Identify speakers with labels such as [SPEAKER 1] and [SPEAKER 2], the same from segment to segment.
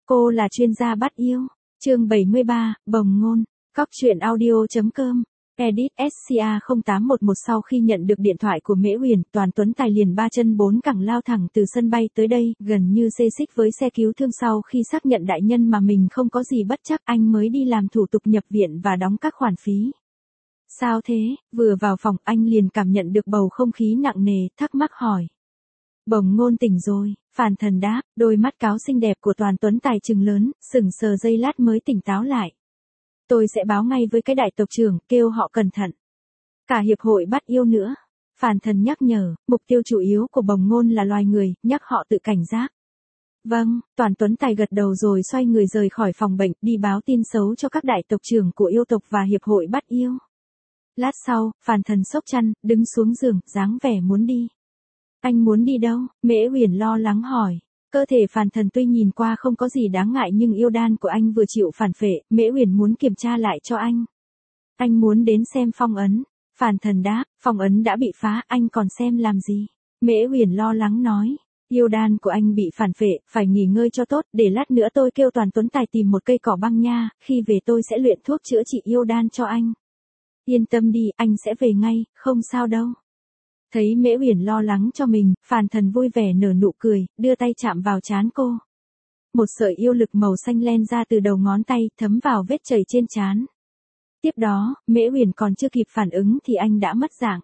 [SPEAKER 1] Cô là chuyên gia bắt yêu. Chương 73, bồng ngôn. Cóc truyện audio.com. Edit SCA 0811. Sau khi nhận được điện thoại của Mễ Uyển, Toàn Tuấn Tài liền ba chân bốn cẳng lao thẳng từ sân bay tới đây, gần như xê xích với xe cứu thương. Sau khi xác nhận đại nhân mà mình không có gì bất trắc, anh mới đi làm thủ tục nhập viện và đóng các khoản phí. Sao thế? Vừa vào phòng, anh liền cảm nhận được bầu không khí nặng nề, thắc mắc hỏi. Bồng ngôn tỉnh rồi, Phàn Thần đáp, đôi mắt cáo xinh đẹp của Toàn Tuấn Tài trừng lớn, sững sờ giây lát mới tỉnh táo lại. Tôi sẽ báo ngay với cái đại tộc trưởng, kêu họ cẩn thận. Cả hiệp hội bắt yêu nữa. Phàn Thần nhắc nhở, mục tiêu chủ yếu của bồng ngôn là loài người, nhắc họ tự cảnh giác. Vâng, Toàn Tuấn Tài gật đầu rồi xoay người rời khỏi phòng bệnh, đi báo tin xấu cho các đại tộc trưởng của yêu tộc và hiệp hội bắt yêu. Lát sau, Phàn Thần xốc chăn, đứng xuống giường, dáng vẻ muốn đi. Anh muốn đi đâu? Mễ Uyển lo lắng hỏi. Cơ thể Phàn Thần tuy nhìn qua không có gì đáng ngại nhưng yêu đan của anh vừa chịu phản phệ, Mễ Uyển muốn kiểm tra lại cho anh. Anh muốn đến xem phong ấn. Phàn Thần đáp, phong ấn đã bị phá, anh còn xem làm gì? Mễ Uyển lo lắng nói. Yêu đan của anh bị phản phệ, phải nghỉ ngơi cho tốt, để lát nữa tôi kêu Toàn Tuấn Tài tìm một cây cỏ băng nha, khi về tôi sẽ luyện thuốc chữa trị yêu đan cho anh. Yên tâm đi, anh sẽ về ngay, không sao đâu. Thấy Mễ Uyển lo lắng cho mình, Phàn Thần vui vẻ nở nụ cười, đưa tay chạm vào trán cô. Một sợi yêu lực màu xanh len ra từ đầu ngón tay, thấm vào vết chảy trên trán. Tiếp đó, Mễ Uyển còn chưa kịp phản ứng thì anh đã mất dạng.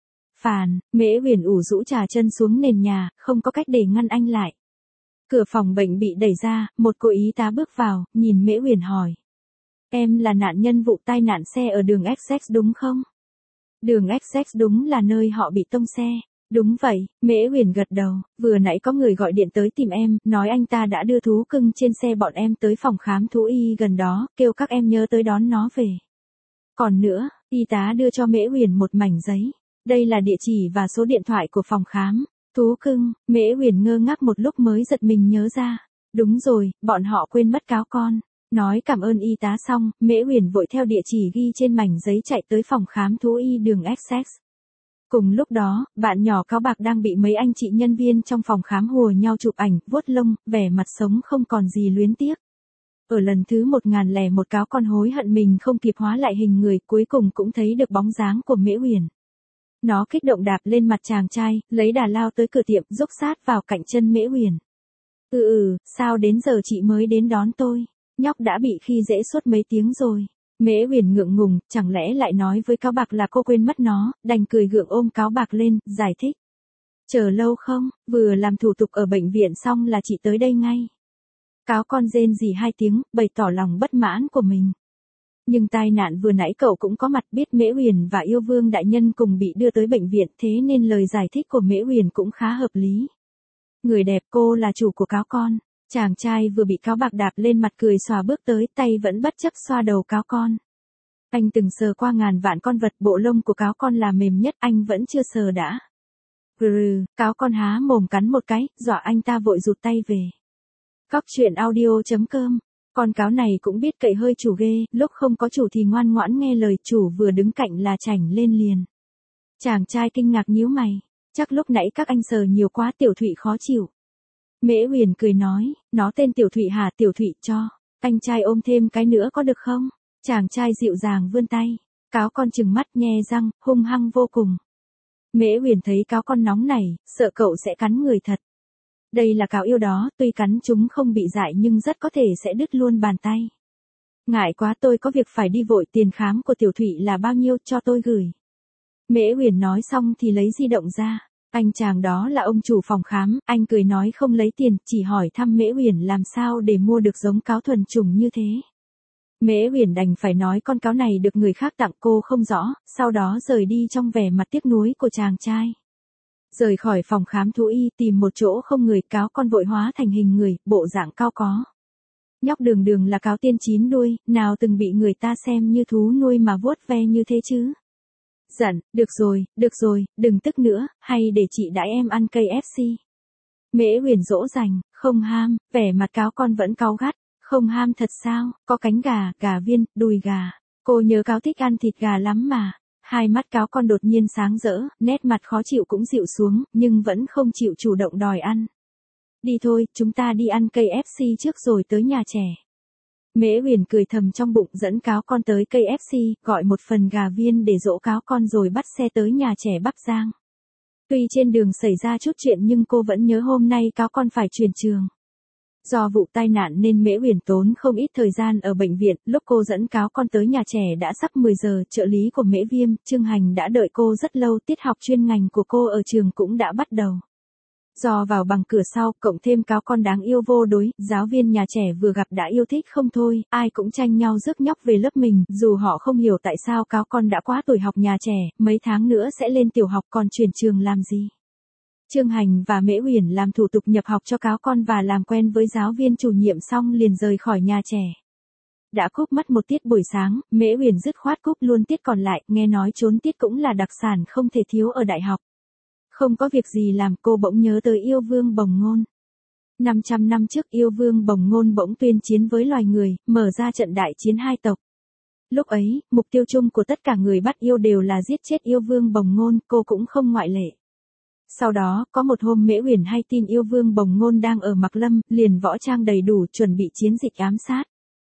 [SPEAKER 1] Mễ Uyển ủ rũ trà chân xuống nền nhà, không có cách để ngăn anh lại. Cửa phòng bệnh bị đẩy ra, một cô y tá bước vào, nhìn Mễ Uyển hỏi. Em là nạn nhân vụ tai nạn xe ở đường Essex đúng không? Đường Essex đúng là nơi họ bị tông xe. Đúng vậy, Mễ Uyển gật đầu, vừa nãy có người gọi điện tới tìm em, nói anh ta đã đưa thú cưng trên xe bọn em tới phòng khám thú y gần đó, kêu các em nhớ tới đón nó về. Còn nữa, y tá đưa cho Mễ Uyển một mảnh giấy. Đây là địa chỉ và số điện thoại của phòng khám. Thú cưng, Mễ Uyển ngơ ngác một lúc mới giật mình nhớ ra. Đúng rồi, bọn họ quên mất cáo con. Nói cảm ơn y tá xong, Mễ Uyển vội theo địa chỉ ghi trên mảnh giấy chạy tới phòng khám thú y đường Essex. Cùng lúc đó, bạn nhỏ Cáo Bạc đang bị mấy anh chị nhân viên trong phòng khám hùa nhau chụp ảnh, vuốt lông, vẻ mặt sống không còn gì luyến tiếc. Ở lần thứ 1001 cáo con hối hận mình không kịp hóa lại hình người, cuối cùng cũng thấy được bóng dáng của Mễ Uyển. Nó kích động đạp lên mặt chàng trai, lấy đà lao tới cửa tiệm, dúc sát vào cạnh chân Mễ Uyển. Sao đến giờ chị mới đến đón tôi? Nhóc đã bị khi dễ suốt mấy tiếng rồi. Mễ Uyển ngượng ngùng, chẳng lẽ lại nói với Cáo Bạc là cô quên mất nó, đành cười gượng ôm Cáo Bạc lên, giải thích. Chờ lâu không, vừa làm thủ tục ở bệnh viện xong là chị tới đây ngay. Cáo con rên rỉ 2 tiếng, bày tỏ lòng bất mãn của mình. Nhưng tai nạn vừa nãy cậu cũng có mặt, biết Mễ Uyển và Yêu Vương đại nhân cùng bị đưa tới bệnh viện, thế nên lời giải thích của Mễ Uyển cũng khá hợp lý. Người đẹp, cô là chủ của cáo con. Chàng trai vừa bị Cáo Bạc đạp lên mặt cười xòa bước tới, tay vẫn bất chấp xoa đầu cáo con. Anh từng sờ qua ngàn vạn con vật, bộ lông của cáo con là mềm nhất, anh vẫn chưa sờ đã. Cáo con há mồm cắn một cái, dọa anh ta vội rụt tay về. Cóc truyện audio.com. Con cáo này cũng biết cậy hơi chủ ghê, lúc không có chủ thì ngoan ngoãn nghe lời chủ, vừa đứng cạnh là chảnh lên liền. Chàng trai kinh ngạc nhíu mày, chắc lúc nãy các anh sờ nhiều quá Tiểu Thụy khó chịu. Mễ Uyển cười nói, nó tên Tiểu Thụy hả? Tiểu Thụy cho anh trai ôm thêm cái nữa có được không? Chàng trai dịu dàng vươn tay, cáo con trừng mắt nhe răng, hung hăng vô cùng. Mễ Uyển thấy cáo con nóng này, sợ cậu sẽ cắn người thật. Đây là cáo yêu đó, tuy cắn chúng không bị dại nhưng rất có thể sẽ đứt luôn bàn tay. Ngại quá, tôi có việc phải đi vội, tiền khám của Tiểu Thụy là bao nhiêu, cho tôi gửi. Mễ Uyển nói xong thì lấy di động ra. Anh chàng đó là ông chủ phòng khám, anh cười nói không lấy tiền, chỉ hỏi thăm Mễ Uyển làm sao để mua được giống cáo thuần chủng như thế. Mễ Uyển đành phải nói con cáo này được người khác tặng, cô không rõ, sau đó rời đi trong vẻ mặt tiếc nuối của chàng trai. Rời khỏi phòng khám thú y, tìm một chỗ không người, cáo con vội hóa thành hình người, bộ dạng cao có. Nhóc Đường Đường là cáo tiên 9 đuôi, nào từng bị người ta xem như thú nuôi mà vuốt ve như thế chứ. Giận, được rồi, đừng tức nữa, hay để chị đãi em ăn KFC. Mễ Uyển dỗ dành, không ham, vẻ mặt cáo con vẫn cáu gắt, không ham thật sao, có cánh gà, gà viên, đùi gà. Cô nhớ cáo thích ăn thịt gà lắm mà. Hai mắt cáo con đột nhiên sáng rỡ, nét mặt khó chịu cũng dịu xuống, nhưng vẫn không chịu chủ động đòi ăn. Đi thôi, chúng ta đi ăn KFC trước rồi tới nhà trẻ. Mễ Huyền cười thầm trong bụng dẫn cáo con tới KFC, gọi một phần gà viên để dỗ cáo con rồi bắt xe tới nhà trẻ Bắc Giang. Tuy trên đường xảy ra chút chuyện nhưng cô vẫn nhớ hôm nay cáo con phải chuyển trường. Do vụ tai nạn nên Mễ Huyền tốn không ít thời gian ở bệnh viện, lúc cô dẫn cáo con tới nhà trẻ đã sắp 10 giờ, trợ lý của Mễ Viêm, Trương Hành đã đợi cô rất lâu, tiết học chuyên ngành của cô ở trường cũng đã bắt đầu. Do vào bằng cửa sau, cộng thêm cáo con đáng yêu vô đối, giáo viên nhà trẻ vừa gặp đã yêu thích không thôi, ai cũng tranh nhau rước nhóc về lớp mình, dù họ không hiểu tại sao cáo con đã quá tuổi học nhà trẻ, mấy tháng nữa sẽ lên tiểu học còn chuyển trường làm gì. Trương Hành và Mễ Huyền làm thủ tục nhập học cho cáo con và làm quen với giáo viên chủ nhiệm xong liền rời khỏi nhà trẻ. Đã cúp mất một tiết buổi sáng, Mễ Huyền dứt khoát cúp luôn tiết còn lại, nghe nói trốn tiết cũng là đặc sản không thể thiếu ở đại học. Không có việc gì làm cô bỗng nhớ tới yêu vương Bồng Ngôn. 500 năm trước yêu vương Bồng Ngôn bỗng tuyên chiến với loài người, mở ra trận đại chiến hai tộc. Lúc ấy, mục tiêu chung của tất cả người bắt yêu đều là giết chết yêu vương Bồng Ngôn, cô cũng không ngoại lệ. Sau đó, có một hôm Mễ Huyền hay tin yêu vương Bồng Ngôn đang ở Mạc Lâm, liền võ trang đầy đủ chuẩn bị chiến dịch ám sát.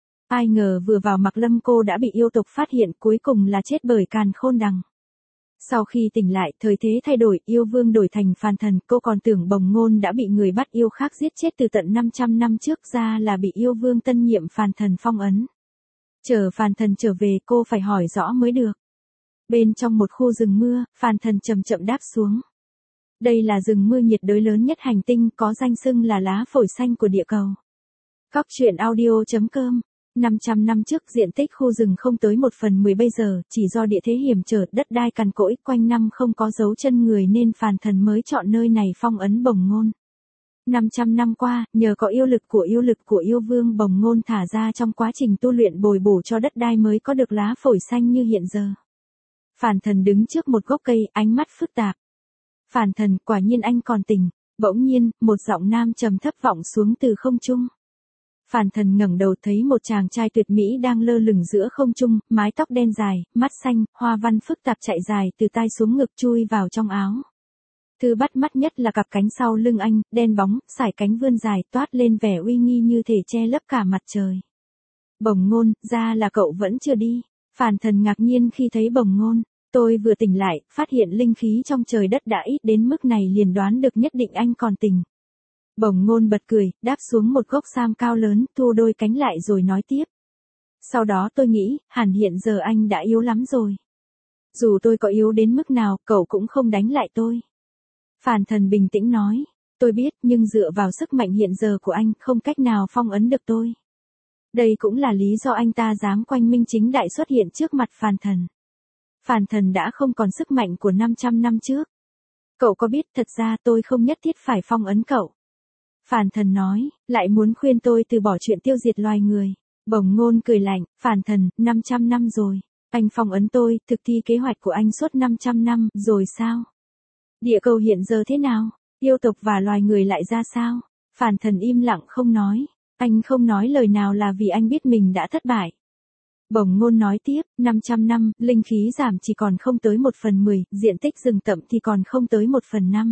[SPEAKER 1] Ai ngờ vừa vào Mạc Lâm cô đã bị yêu tộc phát hiện, cuối cùng là chết bởi Càn Khôn Đằng. Sau khi tỉnh lại, thời thế thay đổi, yêu vương đổi thành phàn thần, cô còn tưởng Bồng Ngôn đã bị người bắt yêu khác giết chết từ tận 500 năm trước, ra là bị yêu vương tân nhiệm phàn thần phong ấn. Chờ phàn thần trở về cô phải hỏi rõ mới được. Bên trong một khu rừng mưa, phàn thần chậm chậm đáp xuống. Đây là rừng mưa nhiệt đới lớn nhất hành tinh, có danh xưng là lá phổi xanh của địa cầu. Cóc truyện audio.com 500 năm trước diện tích khu rừng không tới 1/10 bây giờ, chỉ do địa thế hiểm trở, đất đai cằn cỗi, quanh năm không có dấu chân người nên phàn thần mới chọn nơi này phong ấn Bồng Ngôn. 500 năm qua, nhờ có yêu lực của yêu vương Bồng Ngôn thả ra trong quá trình tu luyện bồi bổ cho đất đai mới có được lá phổi xanh như hiện giờ. Phàn thần đứng trước một gốc cây, ánh mắt phức tạp. Phàn thần, quả nhiên anh còn tỉnh. Bỗng nhiên, một giọng nam trầm thấp vọng xuống từ không trung. Phàn thần ngẩng đầu thấy một chàng trai tuyệt mỹ đang lơ lửng giữa không trung, mái tóc đen dài, mắt xanh, hoa văn phức tạp chạy dài từ tai xuống ngực chui vào trong áo. Thứ bắt mắt nhất là cặp cánh sau lưng anh, đen bóng, sải cánh vươn dài, toát lên vẻ uy nghi như thể che lấp cả mặt trời. Bồng Ngôn, ra là cậu vẫn chưa đi. Phàn thần ngạc nhiên khi thấy Bồng Ngôn. Tôi vừa tỉnh lại, phát hiện linh khí trong trời đất đã ít đến mức này liền đoán được nhất định anh còn tỉnh. Bồng Ngôn bật cười, đáp xuống một gốc sam cao lớn, thu đôi cánh lại rồi nói tiếp. Sau đó tôi nghĩ, hẳn hiện giờ anh đã yếu lắm rồi. Dù tôi có yếu đến mức nào, cậu cũng không đánh lại tôi. Phàn thần bình tĩnh nói, tôi biết nhưng dựa vào sức mạnh hiện giờ của anh không cách nào phong ấn được tôi. Đây cũng là lý do anh ta dám quanh minh chính đại xuất hiện trước mặt phàn thần. Phàn thần đã không còn sức mạnh của 500 năm trước. Cậu có biết thật ra tôi không nhất thiết phải phong ấn cậu. Phàn thần nói, lại muốn khuyên tôi từ bỏ chuyện tiêu diệt loài người. Bồng Ngôn cười lạnh, phàn thần, 500 năm rồi. Anh phong ấn tôi, thực thi kế hoạch của anh suốt 500 năm, rồi sao? Địa cầu hiện giờ thế nào? Yêu tộc và loài người lại ra sao? Phàn thần im lặng không nói. Anh không nói lời nào là vì anh biết mình đã thất bại. Bồng Ngôn nói tiếp, 500 năm, linh khí giảm chỉ còn không tới 1/10, diện tích rừng rậm thì còn không tới 1/5.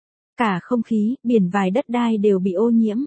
[SPEAKER 1] Cả không khí, biển vài đất đai đều bị ô nhiễm.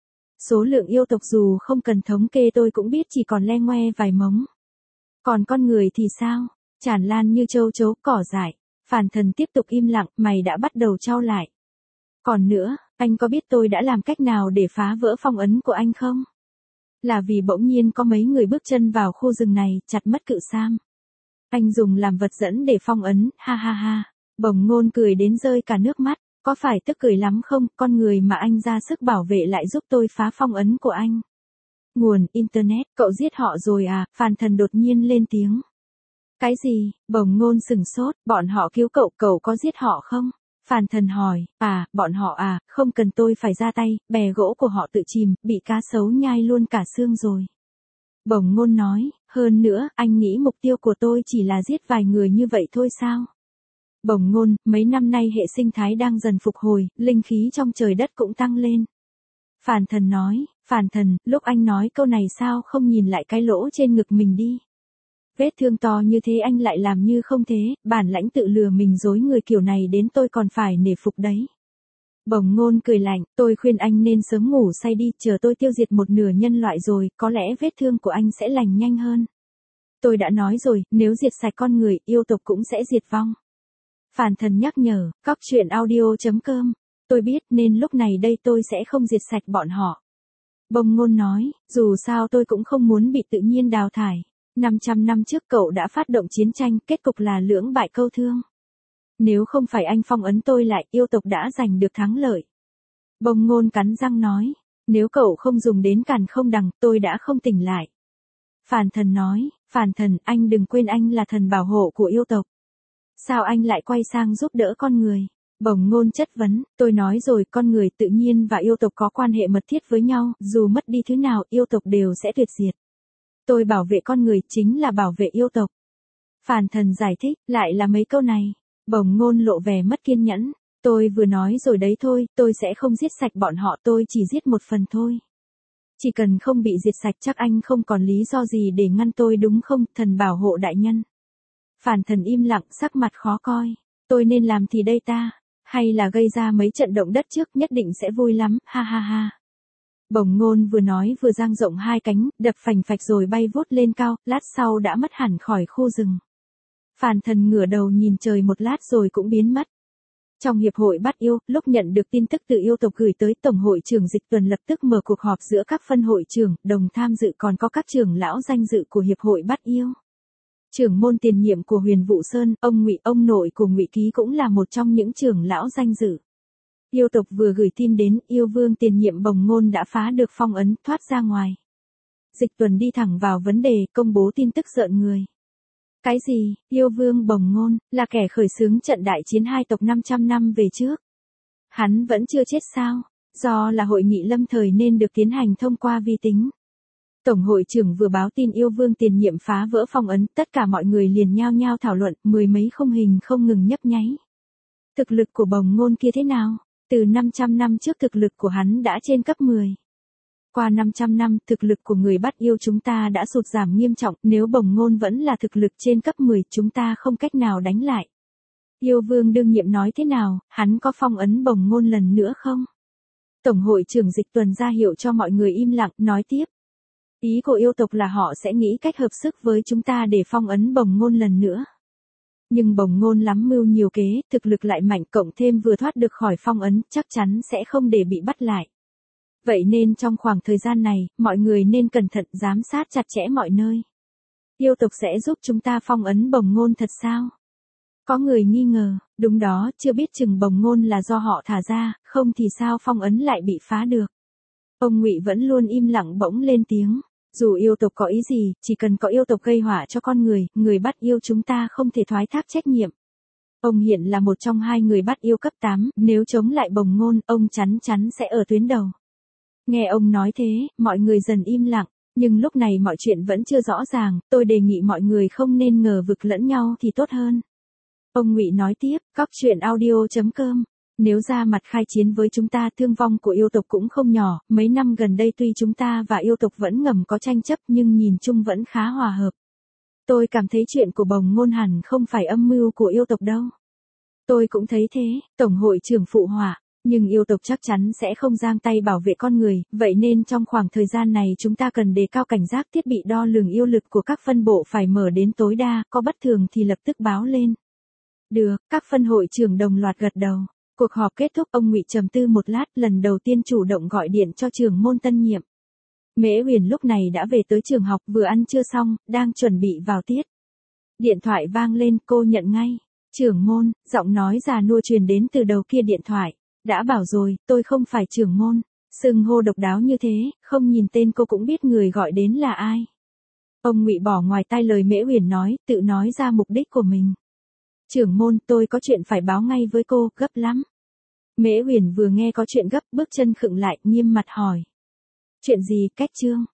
[SPEAKER 1] Số lượng yêu tộc dù không cần thống kê tôi cũng biết chỉ còn le ngoe vài mống. Còn con người thì sao? Tràn lan như châu chấu cỏ dại. Phàn thần tiếp tục im lặng, mày đã bắt đầu chau lại. Còn nữa, anh có biết tôi đã làm cách nào để phá vỡ phong ấn của anh không? Là vì bỗng nhiên có mấy người bước chân vào khu rừng này, chặt mất cự sam. Anh dùng làm vật dẫn để phong ấn, ha ha ha. Bồng Ngôn cười đến rơi cả nước mắt. Có phải tức cười lắm không, con người mà anh ra sức bảo vệ lại giúp tôi phá phong ấn của anh. Nguồn, Internet, cậu giết họ rồi à, phàn thần đột nhiên lên tiếng. Cái gì, Bồng Ngôn sừng sốt, bọn họ cứu cậu, cậu có giết họ không? Phàn thần hỏi, bọn họ không cần tôi phải ra tay, bè gỗ của họ tự chìm, bị cá sấu nhai luôn cả xương rồi. Bồng Ngôn nói, hơn nữa, anh nghĩ mục tiêu của tôi chỉ là giết vài người như vậy thôi sao? Bồng Ngôn, mấy năm nay hệ sinh thái đang dần phục hồi, linh khí trong trời đất cũng tăng lên. Phàn thần nói, phàn thần, lúc anh nói câu này sao không nhìn lại cái lỗ trên ngực mình đi. Vết thương to như thế anh lại làm như không thế, bản lãnh tự lừa mình dối người kiểu này đến tôi còn phải nể phục đấy. Bồng Ngôn cười lạnh, tôi khuyên anh nên sớm ngủ say đi, chờ tôi tiêu diệt một nửa nhân loại rồi, có lẽ vết thương của anh sẽ lành nhanh hơn. Tôi đã nói rồi, nếu diệt sạch con người, yêu tộc cũng sẽ diệt vong. Phản Thần nhắc nhở, cóc truyện audio.com. Tôi biết nên lúc này đây tôi sẽ không diệt sạch bọn họ. Bồng Ngôn nói, dù sao tôi cũng không muốn bị tự nhiên đào thải. 500 năm trước cậu đã phát động chiến tranh, kết cục là lưỡng bại câu thương. Nếu không phải anh phong ấn tôi lại, yêu tộc đã giành được thắng lợi. Bồng Ngôn cắn răng nói, nếu cậu không dùng đến càn không đằng, tôi đã không tỉnh lại. Phản Thần nói, Phản Thần, anh đừng quên anh là thần bảo hộ của yêu tộc. Sao anh lại quay sang giúp đỡ con người? Bồng Ngôn chất vấn, tôi nói rồi, con người tự nhiên và yêu tộc có quan hệ mật thiết với nhau, dù mất đi thứ nào, yêu tộc đều sẽ tuyệt diệt. Tôi bảo vệ con người chính là bảo vệ yêu tộc. Phản Thần giải thích, lại là mấy câu này. Bồng Ngôn lộ vẻ mất kiên nhẫn, tôi vừa nói rồi đấy thôi, tôi sẽ không giết sạch bọn họ, tôi chỉ giết một phần thôi. Chỉ cần không bị diệt sạch chắc anh không còn lý do gì để ngăn tôi đúng không, thần bảo hộ đại nhân. Phản Thần im lặng, sắc mặt khó coi. Tôi nên làm thì đây ta, hay là gây ra mấy trận động đất trước, nhất định sẽ vui lắm, ha ha ha. Bồng Ngôn vừa nói vừa dang rộng hai cánh, đập phành phạch rồi bay vút lên cao, lát sau đã mất hẳn khỏi khu rừng. Phản Thần ngửa đầu nhìn trời một lát rồi cũng biến mất. Trong hiệp hội bắt yêu, lúc nhận được tin tức từ yêu tộc gửi tới, Tổng hội trưởng Dịch Tuần lập tức mở cuộc họp giữa các phân hội trưởng, đồng tham dự còn có các trưởng lão danh dự của hiệp hội bắt yêu. Trưởng môn tiền nhiệm của Huyền Vũ Sơn, ông Ngụy, ông nội của Ngụy Ký cũng là một trong những trưởng lão danh dự. Yêu tộc vừa gửi tin đến, yêu vương tiền nhiệm Bồng Ngôn đã phá được phong ấn, thoát ra ngoài. Dịch Tuần đi thẳng vào vấn đề, công bố tin tức rợn người. Cái gì, yêu vương Bồng Ngôn, là kẻ khởi xướng trận đại chiến hai tộc 500 năm về trước. Hắn vẫn chưa chết sao? Do là hội nghị lâm thời nên được tiến hành thông qua vi tính. Tổng hội trưởng vừa báo tin yêu vương tiền nhiệm phá vỡ phong ấn, tất cả mọi người liền nhao nhao thảo luận, mười mấy khung hình không ngừng nhấp nháy. Thực lực của Bồng Ngôn kia thế nào? Từ 500 năm trước thực lực của hắn đã trên cấp 10. Qua 500 năm, thực lực của người bắt yêu chúng ta đã sụt giảm nghiêm trọng, nếu Bồng Ngôn vẫn là thực lực trên cấp 10, chúng ta không cách nào đánh lại. Yêu vương đương nhiệm nói thế nào, hắn có phong ấn Bồng Ngôn lần nữa không? Tổng hội trưởng Dịch Tuần ra hiệu cho mọi người im lặng, nói tiếp. Ý của yêu tộc là họ sẽ nghĩ cách hợp sức với chúng ta để phong ấn Bồng Ngôn lần nữa. Nhưng Bồng Ngôn lắm mưu nhiều kế, thực lực lại mạnh, cộng thêm vừa thoát được khỏi phong ấn, chắc chắn sẽ không để bị bắt lại. Vậy nên trong khoảng thời gian này, mọi người nên cẩn thận giám sát chặt chẽ mọi nơi. Yêu tộc sẽ giúp chúng ta phong ấn Bồng Ngôn thật sao? Có người nghi ngờ, đúng đó, chưa biết chừng Bồng Ngôn là do họ thả ra, không thì sao phong ấn lại bị phá được. Ông Ngụy vẫn luôn im lặng bỗng lên tiếng. Dù yêu tộc có ý gì, chỉ cần có yêu tộc gây họa cho con người, người bắt yêu chúng ta không thể thoái thác trách nhiệm. Ông hiện là một trong hai người bắt yêu cấp 8, nếu chống lại Bồng Ngôn, ông chắn chắn sẽ ở tuyến đầu. Nghe ông nói thế, mọi người dần im lặng, nhưng lúc này mọi chuyện vẫn chưa rõ ràng, tôi đề nghị mọi người không nên ngờ vực lẫn nhau thì tốt hơn. Ông Ngụy nói tiếp, cóc truyện audio.com. Nếu ra mặt khai chiến với chúng ta, thương vong của yêu tộc cũng không nhỏ, mấy năm gần đây tuy chúng ta và yêu tộc vẫn ngầm có tranh chấp nhưng nhìn chung vẫn khá hòa hợp. Tôi cảm thấy chuyện của Bồng Ngôn hẳn không phải âm mưu của yêu tộc đâu. Tôi cũng thấy thế, Tổng hội trưởng phụ họa, nhưng yêu tộc chắc chắn sẽ không giang tay bảo vệ con người, vậy nên trong khoảng thời gian này chúng ta cần đề cao cảnh giác, thiết bị đo lường yêu lực của các phân bộ phải mở đến tối đa, có bất thường thì lập tức báo lên. Được, các phân hội trưởng đồng loạt gật đầu. Cuộc họp kết thúc, ông Ngụy trầm tư một lát, lần đầu tiên chủ động gọi điện cho trưởng môn tân nhiệm. Mễ Huyền lúc này đã về tới trường học, vừa ăn trưa xong, đang chuẩn bị vào tiết. Điện thoại vang lên, cô nhận ngay. Trưởng môn, giọng nói già nua truyền đến từ đầu kia điện thoại. Đã bảo rồi, tôi không phải trưởng môn. Xưng hô độc đáo như thế, không nhìn tên cô cũng biết người gọi đến là ai. Ông Ngụy bỏ ngoài tai lời Mễ Huyền nói, tự nói ra mục đích của mình. Trưởng môn, tôi có chuyện phải báo ngay với cô, gấp lắm. Mễ Huyền vừa nghe có chuyện gấp, bước chân khựng lại, nghiêm mặt hỏi. Chuyện gì, cách chương?